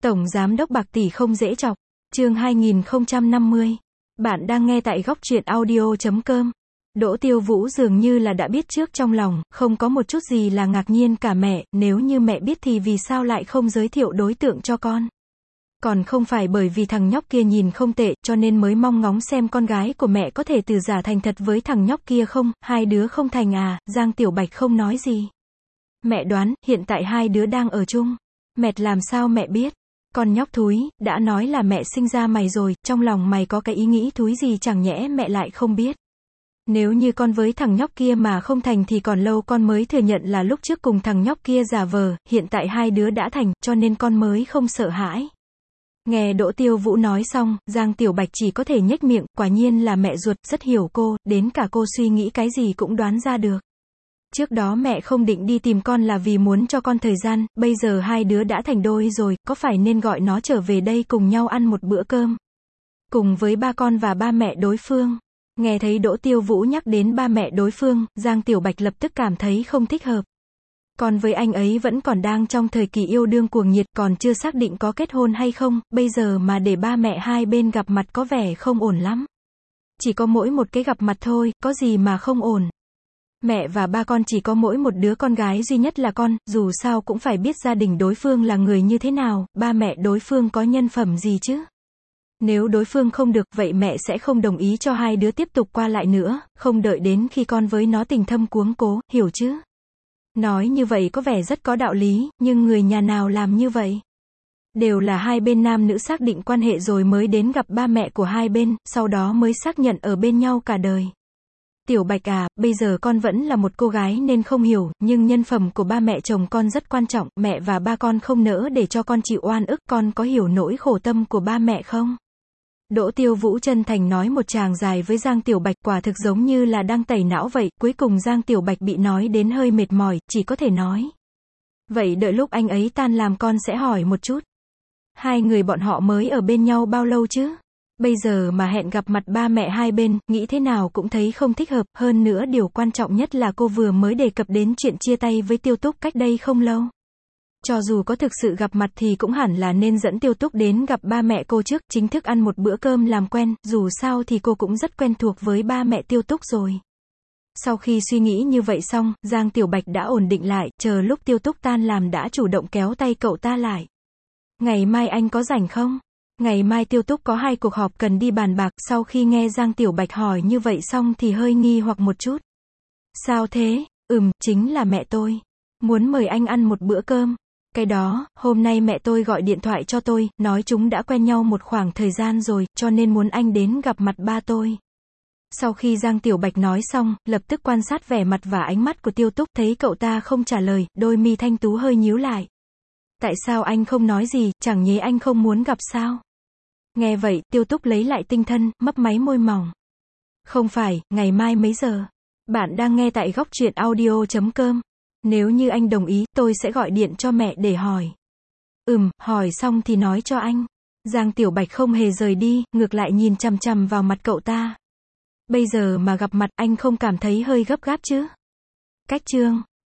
Tổng Giám đốc bạc tỷ không dễ chọc. Chương 2050. Bạn đang nghe tại góc truyện audio.com. Đỗ Tiêu Vũ dường như là đã biết trước trong lòng, không có một chút gì là ngạc nhiên cả mẹ, nếu như mẹ biết thì vì sao lại không giới thiệu đối tượng cho con. Còn không phải bởi vì thằng nhóc kia nhìn không tệ, cho nên mới mong ngóng xem con gái của mẹ có thể từ giả thành thật với thằng nhóc kia không, hai đứa không thành à, Giang Tiểu Bạch không nói gì. Mẹ đoán, hiện tại hai đứa đang ở chung. Mệt làm sao mẹ biết? Con nhóc thúi, đã nói là mẹ sinh ra mày rồi, trong lòng mày có cái ý nghĩ thúi gì chẳng nhẽ mẹ lại không biết. Nếu như con với thằng nhóc kia mà không thành thì còn lâu con mới thừa nhận là lúc trước cùng thằng nhóc kia giả vờ, hiện tại hai đứa đã thành, cho nên con mới không sợ hãi. Nghe Đỗ Tiêu Vũ nói xong, Giang Tiểu Bạch chỉ có thể nhếch miệng, quả nhiên là mẹ ruột, rất hiểu cô, đến cả cô suy nghĩ cái gì cũng đoán ra được. Trước đó mẹ không định đi tìm con là vì muốn cho con thời gian, bây giờ hai đứa đã thành đôi rồi, có phải nên gọi nó trở về đây cùng nhau ăn một bữa cơm? Cùng với ba con và ba mẹ đối phương. Nghe thấy Đỗ Tiêu Vũ nhắc đến ba mẹ đối phương, Giang Tiểu Bạch lập tức cảm thấy không thích hợp. Con với anh ấy vẫn còn đang trong thời kỳ yêu đương cuồng nhiệt, còn chưa xác định có kết hôn hay không, bây giờ mà để ba mẹ hai bên gặp mặt có vẻ không ổn lắm. Chỉ có mỗi một cái gặp mặt thôi, có gì mà không ổn. Mẹ và ba con chỉ có mỗi một đứa con gái duy nhất là con, dù sao cũng phải biết gia đình đối phương là người như thế nào, ba mẹ đối phương có nhân phẩm gì chứ. Nếu đối phương không được, vậy mẹ sẽ không đồng ý cho hai đứa tiếp tục qua lại nữa, không đợi đến khi con với nó tình thâm cuống cố, hiểu chứ? Nói như vậy có vẻ rất có đạo lý, nhưng người nhà nào làm như vậy? Đều là hai bên nam nữ xác định quan hệ rồi mới đến gặp ba mẹ của hai bên, sau đó mới xác nhận ở bên nhau cả đời. Tiểu Bạch à, bây giờ con vẫn là một cô gái nên không hiểu, nhưng nhân phẩm của ba mẹ chồng con rất quan trọng, mẹ và ba con không nỡ để cho con chịu oan ức, con có hiểu nỗi khổ tâm của ba mẹ không? Đỗ Tiêu Vũ chân thành nói một tràng dài với Giang Tiểu Bạch, quả thực giống như là đang tẩy não vậy, cuối cùng Giang Tiểu Bạch bị nói đến hơi mệt mỏi, chỉ có thể nói. Vậy đợi lúc anh ấy tan làm con sẽ hỏi một chút. Hai người bọn họ mới ở bên nhau bao lâu chứ? Bây giờ mà hẹn gặp mặt ba mẹ hai bên, nghĩ thế nào cũng thấy không thích hợp, hơn nữa điều quan trọng nhất là cô vừa mới đề cập đến chuyện chia tay với Tiêu Túc cách đây không lâu. Cho dù có thực sự gặp mặt thì cũng hẳn là nên dẫn Tiêu Túc đến gặp ba mẹ cô trước, chính thức ăn một bữa cơm làm quen, dù sao thì cô cũng rất quen thuộc với ba mẹ Tiêu Túc rồi. Sau khi suy nghĩ như vậy xong, Giang Tiểu Bạch đã ổn định lại, chờ lúc Tiêu Túc tan làm đã chủ động kéo tay cậu ta lại. Ngày mai anh có rảnh không? Ngày mai Tiêu Túc có hai cuộc họp cần đi bàn bạc, sau khi nghe Giang Tiểu Bạch hỏi như vậy xong thì hơi nghi hoặc một chút. Sao thế? Chính là mẹ tôi. Muốn mời anh ăn một bữa cơm. Cái đó, hôm nay mẹ tôi gọi điện thoại cho tôi, nói chúng đã quen nhau một khoảng thời gian rồi, cho nên muốn anh đến gặp mặt ba tôi. Sau khi Giang Tiểu Bạch nói xong, lập tức quan sát vẻ mặt và ánh mắt của Tiêu Túc, thấy cậu ta không trả lời, đôi mi thanh tú hơi nhíu lại. Tại sao anh không nói gì, chẳng nhẽ anh không muốn gặp sao? Nghe vậy, Tiêu Túc lấy lại tinh thần, mấp máy môi mỏng. Không phải, ngày mai mấy giờ? Bạn đang nghe tại góc truyện audio.com. Nếu như anh đồng ý, tôi sẽ gọi điện cho mẹ để hỏi. Hỏi xong thì nói cho anh. Giang Tiểu Bạch không hề rời đi, ngược lại nhìn chằm chằm vào mặt cậu ta. Bây giờ mà gặp mặt, anh không cảm thấy hơi gấp gáp chứ? Cách chương